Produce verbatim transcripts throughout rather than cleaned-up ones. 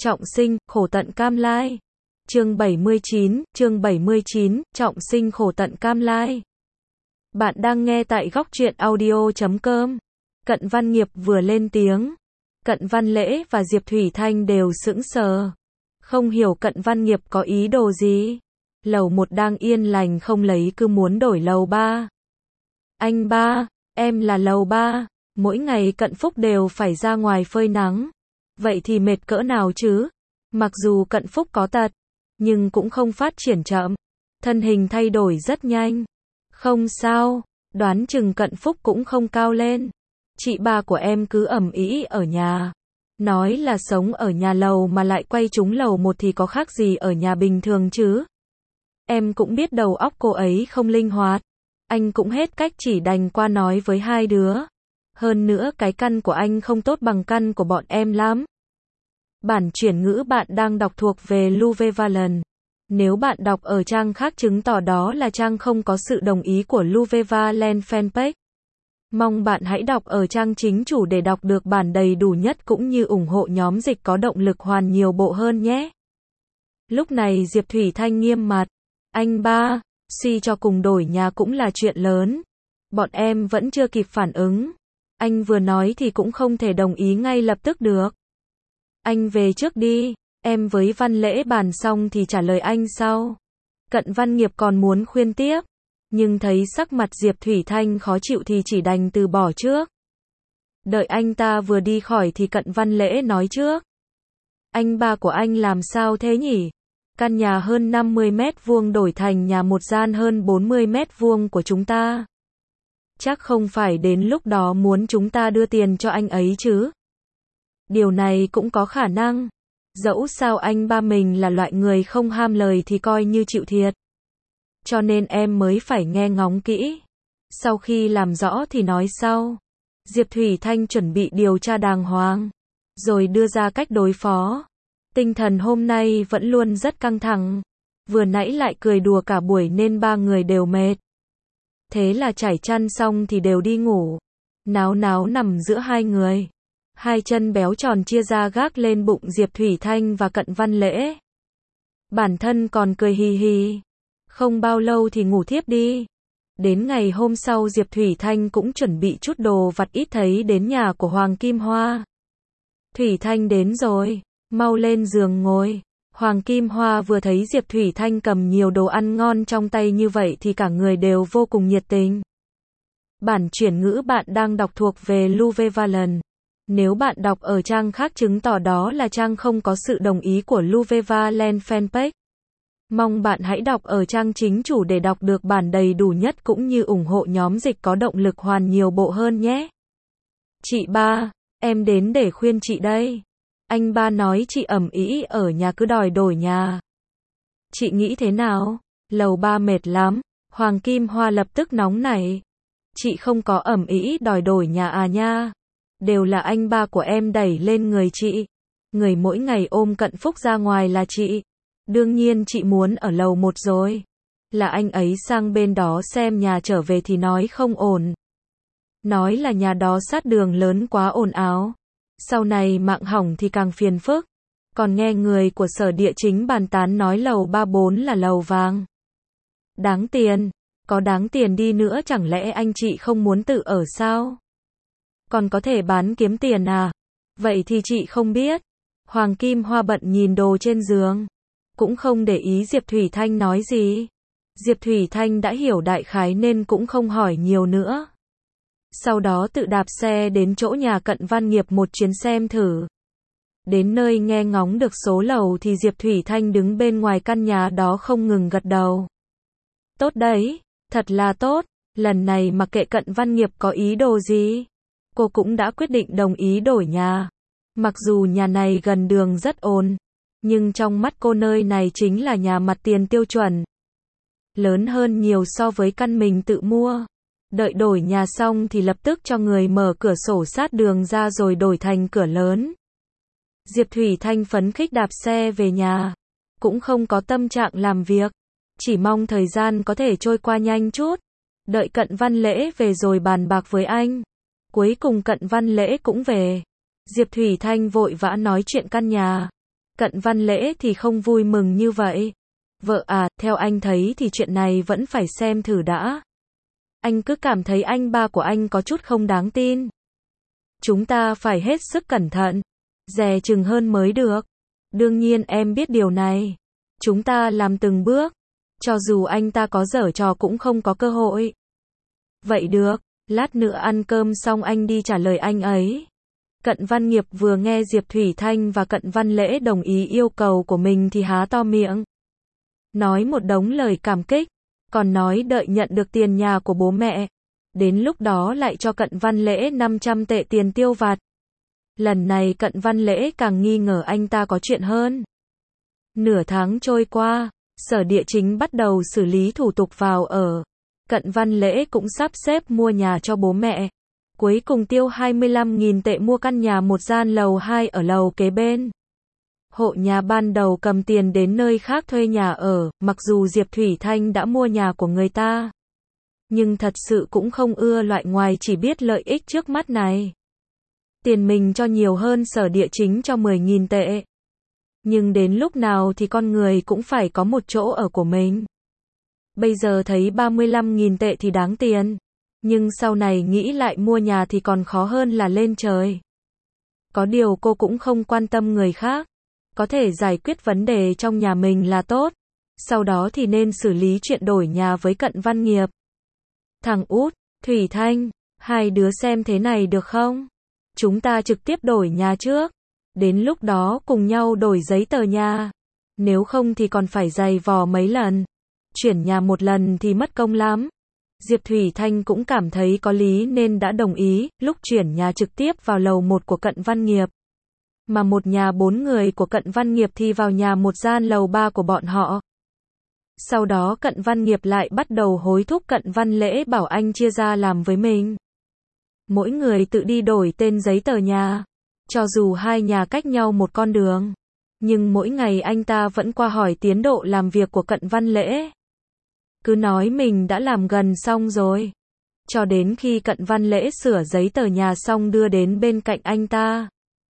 Trọng sinh, khổ tận cam lai. Chương bảy mươi chín, chương bảy mươi chín, trọng sinh khổ tận cam lai. Bạn đang nghe tại góc truyện audio chấm com. Cận Văn Nghiệp vừa lên tiếng. Cận Văn Lễ và Diệp Thủy Thanh đều sững sờ. Không hiểu Cận Văn Nghiệp có ý đồ gì. Lầu một đang yên lành không lấy cứ muốn đổi lầu ba. Anh ba, em là lầu ba. Mỗi ngày Cận Phúc đều phải ra ngoài phơi nắng. Vậy thì mệt cỡ nào chứ? Mặc dù Cận Phúc có tật, nhưng cũng không phát triển chậm. Thân hình thay đổi rất nhanh. Không sao, đoán chừng Cận Phúc cũng không cao lên. Chị ba của em cứ ầm ĩ ở nhà. Nói là sống ở nhà lầu mà lại quay trúng lầu một thì có khác gì ở nhà bình thường chứ? Em cũng biết đầu óc cô ấy không linh hoạt. Anh cũng hết cách chỉ đành qua nói với hai đứa. Hơn nữa cái căn của anh không tốt bằng căn của bọn em lắm. Bản chuyển ngữ bạn đang đọc thuộc về Luvevaland. Nếu bạn đọc ở trang khác chứng tỏ đó là trang không có sự đồng ý của Luvevaland fanpage. Mong bạn hãy đọc ở trang chính chủ để đọc được bản đầy đủ nhất cũng như ủng hộ nhóm dịch có động lực hoàn nhiều bộ hơn nhé. Lúc này Diệp Thủy Thanh nghiêm mặt. Anh ba, suy cho cùng đổi nhà cũng là chuyện lớn. Bọn em vẫn chưa kịp phản ứng. Anh vừa nói thì cũng không thể đồng ý ngay lập tức được. Anh về trước đi, em với Văn Lễ bàn xong thì trả lời anh sau. Cận Văn Nghiệp còn muốn khuyên tiếp, nhưng thấy sắc mặt Diệp Thủy Thanh khó chịu thì chỉ đành từ bỏ trước. Đợi anh ta vừa đi khỏi thì Cận Văn Lễ nói trước. Anh ba của anh làm sao thế nhỉ? Căn nhà hơn năm mươi mét vuông đổi thành nhà một gian hơn bốn mươi mét vuông của chúng ta. Chắc không phải đến lúc đó muốn chúng ta đưa tiền cho anh ấy chứ? Điều này cũng có khả năng. Dẫu sao anh ba mình là loại người không ham lời thì coi như chịu thiệt. Cho nên em mới phải nghe ngóng kỹ. Sau khi làm rõ thì nói sau. Diệp Thủy Thanh chuẩn bị điều tra đàng hoàng, rồi đưa ra cách đối phó. Tinh thần hôm nay vẫn luôn rất căng thẳng. Vừa nãy lại cười đùa cả buổi nên ba người đều mệt. Thế là trải chăn xong thì đều đi ngủ. Náo náo nằm giữa hai người. Hai chân béo tròn chia ra gác lên bụng Diệp Thủy Thanh và Cận Văn Lễ. Bản thân còn cười hì hì. Không bao lâu thì ngủ thiếp đi. Đến ngày hôm sau Diệp Thủy Thanh cũng chuẩn bị chút đồ vặt ít thấy đến nhà của Hoàng Kim Hoa. Thủy Thanh đến rồi, mau lên giường ngồi. Hoàng Kim Hoa vừa thấy Diệp Thủy Thanh cầm nhiều đồ ăn ngon trong tay như vậy thì cả người đều vô cùng nhiệt tình. Bản chuyển ngữ bạn đang đọc thuộc về Luvevaland. Nếu bạn đọc ở trang khác chứng tỏ đó là trang không có sự đồng ý của Luvevaland fanpage. Mong bạn hãy đọc ở trang chính chủ để đọc được bản đầy đủ nhất cũng như ủng hộ nhóm dịch có động lực hoàn nhiều bộ hơn nhé. Chị ba, em đến để khuyên chị đây. Anh ba nói chị ầm ĩ ở nhà cứ đòi đổi nhà. Chị nghĩ thế nào? Lầu ba mệt lắm. Hoàng Kim Hoa lập tức nóng nảy. Chị không có ầm ĩ đòi đổi nhà à nha. Đều là anh ba của em đẩy lên người chị. Người mỗi ngày ôm Cận Phúc ra ngoài là chị. Đương nhiên chị muốn ở lầu một rồi. Là anh ấy sang bên đó xem nhà trở về thì nói không ổn. Nói là nhà đó sát đường lớn quá ồn ào. Sau này mạng hỏng thì càng phiền phức. Còn nghe người của sở địa chính bàn tán nói lầu ba bốn là lầu vàng. Đáng tiền. Có đáng tiền đi nữa chẳng lẽ anh chị không muốn tự ở sao? Còn có thể bán kiếm tiền à? Vậy thì chị không biết. Hoàng Kim Hoa bận nhìn đồ trên giường. Cũng không để ý Diệp Thủy Thanh nói gì. Diệp Thủy Thanh đã hiểu đại khái nên cũng không hỏi nhiều nữa. Sau đó tự đạp xe đến chỗ nhà Cận Văn Nghiệp một chuyến xem thử. Đến nơi nghe ngóng được số lầu thì Diệp Thủy Thanh đứng bên ngoài căn nhà đó không ngừng gật đầu. Tốt đấy, thật là tốt. Lần này mặc kệ Cận Văn Nghiệp có ý đồ gì, cô cũng đã quyết định đồng ý đổi nhà. Mặc dù nhà này gần đường rất ồn, nhưng trong mắt cô nơi này chính là nhà mặt tiền tiêu chuẩn. Lớn hơn nhiều so với căn mình tự mua. Đợi đổi nhà xong thì lập tức cho người mở cửa sổ sát đường ra rồi đổi thành cửa lớn. Diệp Thủy Thanh phấn khích đạp xe về nhà. Cũng không có tâm trạng làm việc. Chỉ mong thời gian có thể trôi qua nhanh chút. Đợi Cận Văn Lễ về rồi bàn bạc với anh. Cuối cùng Cận Văn Lễ cũng về. Diệp Thủy Thanh vội vã nói chuyện căn nhà. Cận Văn Lễ thì không vui mừng như vậy. Vợ à, theo anh thấy thì chuyện này vẫn phải xem thử đã. Anh cứ cảm thấy anh ba của anh có chút không đáng tin. Chúng ta phải hết sức cẩn thận, dè chừng hơn mới được. Đương nhiên em biết điều này. Chúng ta làm từng bước, cho dù anh ta có giở trò cũng không có cơ hội. Vậy được, lát nữa ăn cơm xong anh đi trả lời anh ấy. Cận Văn Nghiệp vừa nghe Diệp Thủy Thanh và Cận Văn Lễ đồng ý yêu cầu của mình thì há to miệng. Nói một đống lời cảm kích, còn nói đợi nhận được tiền nhà của bố mẹ. Đến lúc đó lại cho Cận Văn Lễ năm trăm tệ tiền tiêu vặt. Lần này Cận Văn Lễ càng nghi ngờ anh ta có chuyện hơn. Nửa tháng trôi qua, Sở Địa Chính bắt đầu xử lý thủ tục vào ở. Cận Văn Lễ cũng sắp xếp mua nhà cho bố mẹ. Cuối cùng tiêu hai mươi lăm nghìn tệ mua căn nhà một gian lầu hai ở lầu kế bên. Hộ nhà ban đầu cầm tiền đến nơi khác thuê nhà ở, mặc dù Diệp Thủy Thanh đã mua nhà của người ta. Nhưng thật sự cũng không ưa loại ngoài chỉ biết lợi ích trước mắt này. Tiền mình cho nhiều hơn Sở Địa Chính cho mười nghìn tệ. Nhưng đến lúc nào thì con người cũng phải có một chỗ ở của mình. Bây giờ thấy ba mươi lăm nghìn tệ thì đáng tiền. Nhưng sau này nghĩ lại mua nhà thì còn khó hơn là lên trời. Có điều cô cũng không quan tâm người khác. Có thể giải quyết vấn đề trong nhà mình là tốt. Sau đó thì nên xử lý chuyện đổi nhà với Cận Văn Nghiệp. Thằng út, Thủy Thanh, hai đứa xem thế này được không? Chúng ta trực tiếp đổi nhà trước. Đến lúc đó cùng nhau đổi giấy tờ nhà. Nếu không thì còn phải giày vò mấy lần. Chuyển nhà một lần thì mất công lắm. Diệp Thủy Thanh cũng cảm thấy có lý nên đã đồng ý, lúc chuyển nhà trực tiếp vào lầu một của Cận Văn Nghiệp. Mà một nhà bốn người của Cận Văn Nghiệp thì vào nhà một gian lầu ba của bọn họ. Sau đó Cận Văn Nghiệp lại bắt đầu hối thúc Cận Văn Lễ bảo anh chia ra làm với mình. Mỗi người tự đi đổi tên giấy tờ nhà. Cho dù hai nhà cách nhau một con đường. Nhưng mỗi ngày anh ta vẫn qua hỏi tiến độ làm việc của Cận Văn Lễ. Cứ nói mình đã làm gần xong rồi. Cho đến khi Cận Văn Lễ sửa giấy tờ nhà xong đưa đến bên cạnh anh ta.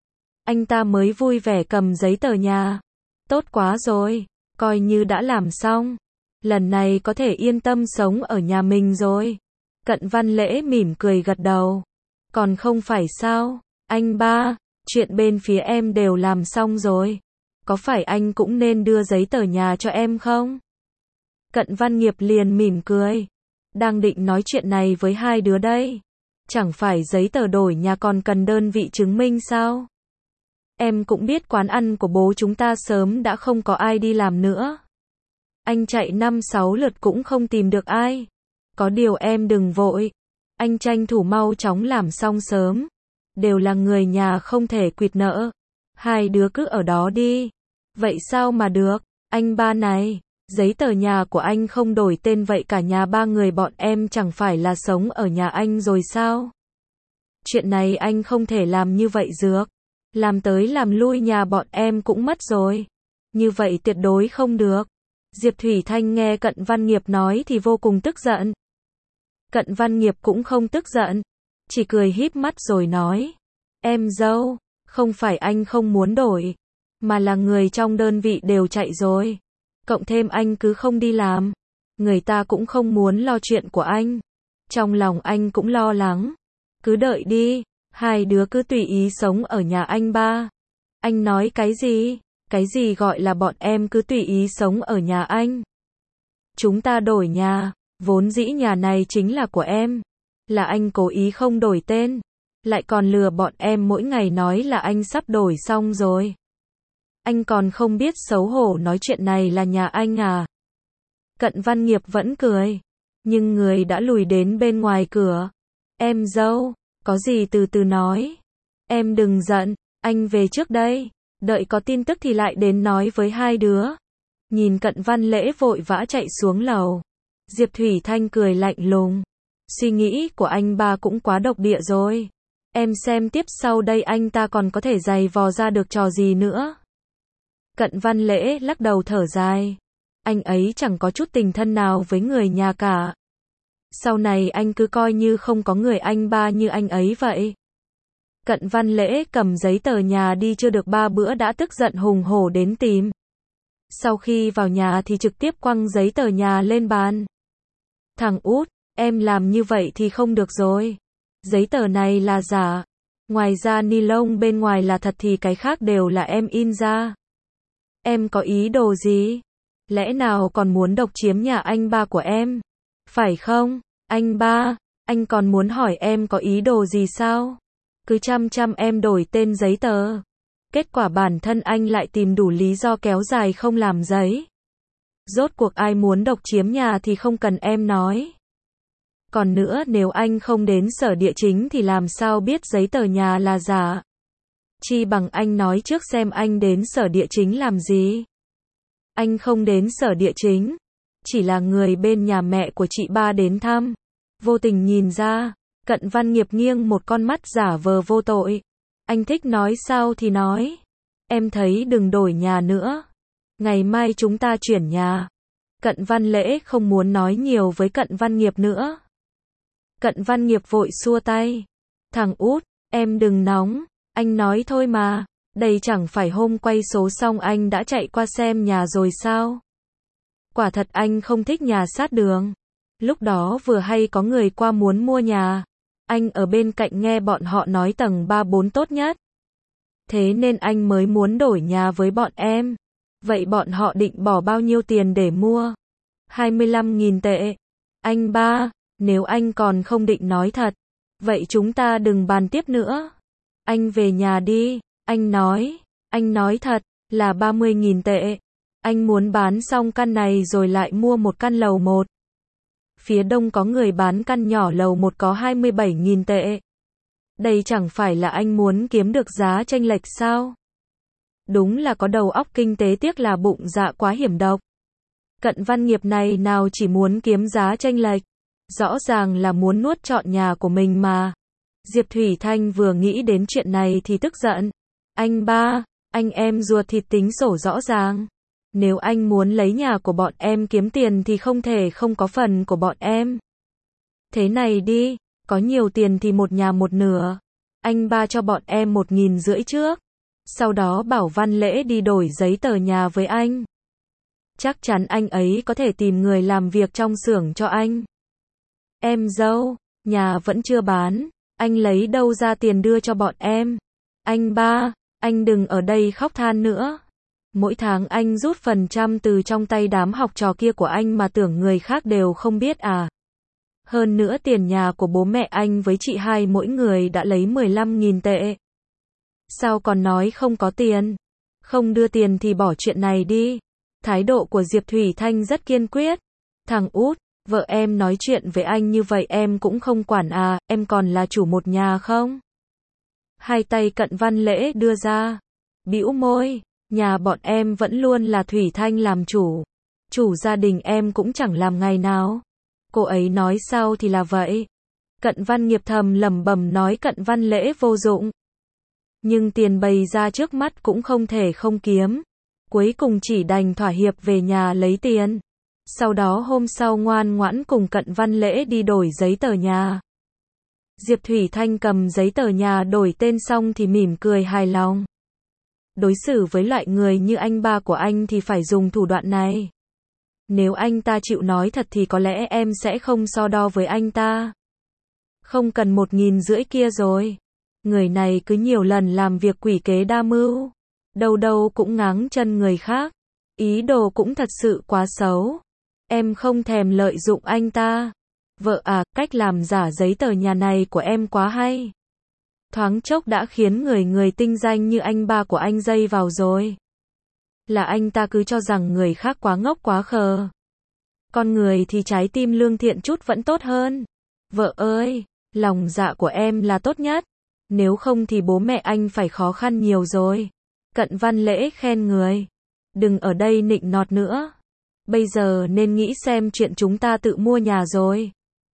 Anh ta mới vui vẻ cầm giấy tờ nhà. Tốt quá rồi, coi như đã làm xong. Lần này có thể yên tâm sống ở nhà mình rồi. Cận Văn Lễ mỉm cười gật đầu. Còn không phải sao, anh ba, chuyện bên phía em đều làm xong rồi. Có phải anh cũng nên đưa giấy tờ nhà cho em không? Cận Văn Nghiệp liền mỉm cười. Đang định nói chuyện này với hai đứa đây. Chẳng phải giấy tờ đổi nhà còn cần đơn vị chứng minh sao? Em cũng biết quán ăn của bố chúng ta sớm đã không có ai đi làm nữa. Anh chạy năm sáu lượt cũng không tìm được ai. Có điều em đừng vội. Anh tranh thủ mau chóng làm xong sớm. Đều là người nhà không thể quỵt nợ. Hai đứa cứ ở đó đi. Vậy sao mà được, anh ba này. Giấy tờ nhà của anh không đổi tên vậy cả nhà ba người bọn em chẳng phải là sống ở nhà anh rồi sao? Chuyện này anh không thể làm như vậy được. Làm tới làm lui nhà bọn em cũng mất rồi. Như vậy tuyệt đối không được. Diệp Thủy Thanh nghe Cận Văn Nghiệp nói thì vô cùng tức giận. Cận Văn Nghiệp cũng không tức giận. Chỉ cười híp mắt rồi nói. Em dâu, không phải anh không muốn đổi. Mà là người trong đơn vị đều chạy rồi. Cộng thêm anh cứ không đi làm. Người ta cũng không muốn lo chuyện của anh. Trong lòng anh cũng lo lắng. Cứ đợi đi. Hai đứa cứ tùy ý sống ở nhà anh ba. Anh nói cái gì? Cái gì gọi là bọn em cứ tùy ý sống ở nhà anh? Chúng ta đổi nhà. Vốn dĩ nhà này chính là của em. Là anh cố ý không đổi tên. Lại còn lừa bọn em mỗi ngày nói là anh sắp đổi xong rồi. Anh còn không biết xấu hổ nói chuyện này là nhà anh à? Cận Văn Nghiệp vẫn cười. Nhưng người đã lùi đến bên ngoài cửa. Em dâu, có gì từ từ nói. Em đừng giận, anh về trước đây. Đợi có tin tức thì lại đến nói với hai đứa. Nhìn Cận Văn Lễ vội vã chạy xuống lầu. Diệp Thủy Thanh cười lạnh lùng. Suy nghĩ của anh ba cũng quá độc địa rồi. Em xem tiếp sau đây anh ta còn có thể giày vò ra được trò gì nữa. Cận Văn Lễ lắc đầu thở dài. Anh ấy chẳng có chút tình thân nào với người nhà cả. Sau này anh cứ coi như không có người anh ba như anh ấy vậy. Cận Văn Lễ cầm giấy tờ nhà đi chưa được ba bữa đã tức giận hùng hổ đến tìm. Sau khi vào nhà thì trực tiếp quăng giấy tờ nhà lên bàn. Thằng út, em làm như vậy thì không được rồi. Giấy tờ này là giả. Ngoài ra ni lông bên ngoài là thật thì cái khác đều là em in ra. Em có ý đồ gì? Lẽ nào còn muốn độc chiếm nhà anh ba của em? Phải không? Anh ba, anh còn muốn hỏi em có ý đồ gì sao? Cứ chăm chăm em đổi tên giấy tờ. Kết quả bản thân anh lại tìm đủ lý do kéo dài không làm giấy. Rốt cuộc ai muốn độc chiếm nhà thì không cần em nói. Còn nữa, nếu anh không đến sở địa chính thì làm sao biết giấy tờ nhà là giả? Chi bằng anh nói trước xem anh đến sở địa chính làm gì? Anh không đến sở địa chính, chỉ là người bên nhà mẹ của chị ba đến thăm. Vô tình nhìn ra, Cận Văn Nghiệp nghiêng một con mắt giả vờ vô tội. Anh thích nói sao thì nói. Em thấy đừng đổi nhà nữa. Ngày mai chúng ta chuyển nhà. Cận Văn Lễ không muốn nói nhiều với Cận Văn Nghiệp nữa. Cận Văn Nghiệp vội xua tay. Thằng út, em đừng nóng. Anh nói thôi mà. Đây chẳng phải hôm quay số xong anh đã chạy qua xem nhà rồi sao? Quả thật anh không thích nhà sát đường. Lúc đó vừa hay có người qua muốn mua nhà. Anh ở bên cạnh nghe bọn họ nói tầng ba bốn tốt nhất. Thế nên anh mới muốn đổi nhà với bọn em. Vậy bọn họ định bỏ bao nhiêu tiền để mua? hai mươi lăm nghìn tệ. Anh ba, nếu anh còn không định nói thật, vậy chúng ta đừng bàn tiếp nữa. Anh về nhà đi. Anh nói, anh nói thật, là ba mươi nghìn tệ. Anh muốn bán xong căn này rồi lại mua một căn lầu một. Phía đông có người bán căn nhỏ lầu một có hai mươi bảy nghìn tệ. Đây chẳng phải là anh muốn kiếm được giá chênh lệch sao? Đúng là có đầu óc kinh tế, tiếc là bụng dạ quá hiểm độc. Cận Văn Nghiệp này nào chỉ muốn kiếm giá chênh lệch, rõ ràng là muốn nuốt trọn nhà của mình mà. Diệp Thủy Thanh vừa nghĩ đến chuyện này thì tức giận. Anh ba, anh em ruột thịt tính sổ rõ ràng. Nếu anh muốn lấy nhà của bọn em kiếm tiền thì không thể không có phần của bọn em. Thế này đi, có nhiều tiền thì một nhà một nửa. Anh ba cho bọn em một nghìn rưỡi trước. Sau đó bảo Văn Lễ đi đổi giấy tờ nhà với anh. Chắc chắn anh ấy có thể tìm người làm việc trong xưởng cho anh. Em dâu, nhà vẫn chưa bán. Anh lấy đâu ra tiền đưa cho bọn em? Anh ba, anh đừng ở đây khóc than nữa. Mỗi tháng anh rút phần trăm từ trong tay đám học trò kia của anh mà tưởng người khác đều không biết à. Hơn nữa tiền nhà của bố mẹ anh với chị hai mỗi người đã lấy mười lăm nghìn tệ. Sao còn nói không có tiền? Không đưa tiền thì bỏ chuyện này đi. Thái độ của Diệp Thủy Thanh rất kiên quyết. Thằng út, vợ em nói chuyện với anh như vậy em cũng không quản à, em còn là chủ một nhà không? Hai tay Cận Văn Lễ đưa ra. Bĩu môi, nhà bọn em vẫn luôn là Thủy Thanh làm chủ. Chủ gia đình em cũng chẳng làm ngày nào. Cô ấy nói sao thì là vậy. Cận Văn Nghiệp thầm lẩm bẩm nói Cận Văn Lễ vô dụng. Nhưng tiền bày ra trước mắt cũng không thể không kiếm. Cuối cùng chỉ đành thỏa hiệp về nhà lấy tiền. Sau đó hôm sau ngoan ngoãn cùng Cận Văn Lễ đi đổi giấy tờ nhà. Diệp Thủy Thanh cầm giấy tờ nhà đổi tên xong thì mỉm cười hài lòng. Đối xử với loại người như anh ba của anh thì phải dùng thủ đoạn này. Nếu anh ta chịu nói thật thì có lẽ em sẽ không so đo với anh ta. Không cần một nghìn rưỡi kia rồi. Người này cứ nhiều lần làm việc quỷ kế đa mưu. Đâu đâu cũng ngáng chân người khác. Ý đồ cũng thật sự quá xấu. Em không thèm lợi dụng anh ta. Vợ à, cách làm giả giấy tờ nhà này của em quá hay. Thoáng chốc đã khiến người người tinh danh như anh ba của anh dây vào rồi. Là anh ta cứ cho rằng người khác quá ngốc quá khờ. Con người thì trái tim lương thiện chút vẫn tốt hơn. Vợ ơi, lòng dạ của em là tốt nhất. Nếu không thì bố mẹ anh phải khó khăn nhiều rồi. Cận Văn Lễ khen người. Đừng ở đây nịnh nọt nữa. Bây giờ nên nghĩ xem chuyện chúng ta tự mua nhà rồi.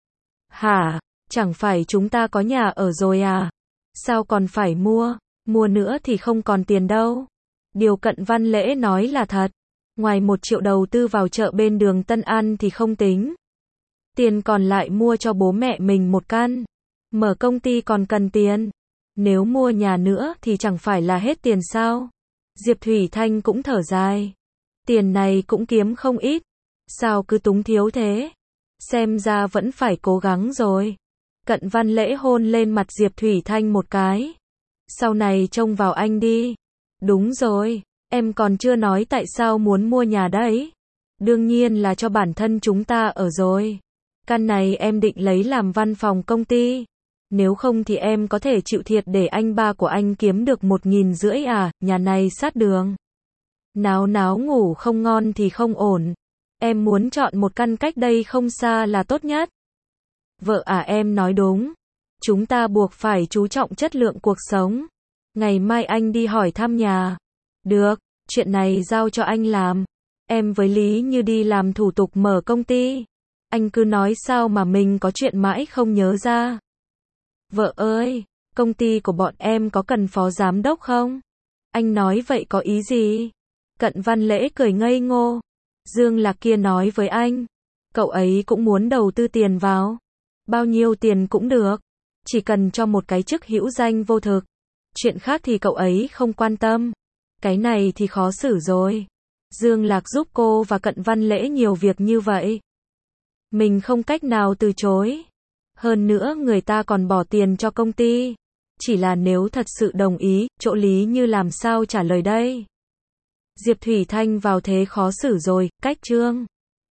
Hả? Chẳng phải chúng ta có nhà ở rồi à? Sao còn phải mua? Mua nữa thì không còn tiền đâu. Điều Cận Văn Lễ nói là thật. Ngoài một triệu đầu tư vào chợ bên đường Tân An thì không tính. Tiền còn lại mua cho bố mẹ mình một căn. Mở công ty còn cần tiền. Nếu mua nhà nữa thì chẳng phải là hết tiền sao? Diệp Thủy Thanh cũng thở dài. Tiền này cũng kiếm không ít. Sao cứ túng thiếu thế? Xem ra vẫn phải cố gắng rồi. Cận Văn Lễ hôn lên mặt Diệp Thủy Thanh một cái. Sau này trông vào anh đi. Đúng rồi, em còn chưa nói tại sao muốn mua nhà đấy. Đương nhiên là cho bản thân chúng ta ở rồi. Căn này em định lấy làm văn phòng công ty. Nếu không thì em có thể chịu thiệt để anh ba của anh kiếm được một nghìn rưỡi à, nhà này sát đường. Náo náo ngủ không ngon thì không ổn. Em muốn chọn một căn cách đây không xa là tốt nhất. Vợ à, em nói đúng. Chúng ta buộc phải chú trọng chất lượng cuộc sống. Ngày mai anh đi hỏi thăm nhà. Được, chuyện này giao cho anh làm. Em với Lý Như đi làm thủ tục mở công ty. Anh cứ nói sao mà mình có chuyện mãi không nhớ ra. Vợ ơi, công ty của bọn em có cần phó giám đốc không? Anh nói vậy có ý gì? Cận Văn Lễ cười ngây ngô. Dương Lạc kia nói với anh. Cậu ấy cũng muốn đầu tư tiền vào. Bao nhiêu tiền cũng được. Chỉ cần cho một cái chức hữu danh vô thực. Chuyện khác thì cậu ấy không quan tâm. Cái này thì khó xử rồi. Dương Lạc giúp cô và Cận Văn Lễ nhiều việc như vậy. Mình không cách nào từ chối. Hơn nữa người ta còn bỏ tiền cho công ty. Chỉ là nếu thật sự đồng ý, chỗ Lý Như làm sao trả lời đây? Diệp Thủy Thanh vào thế khó xử rồi, cách trương.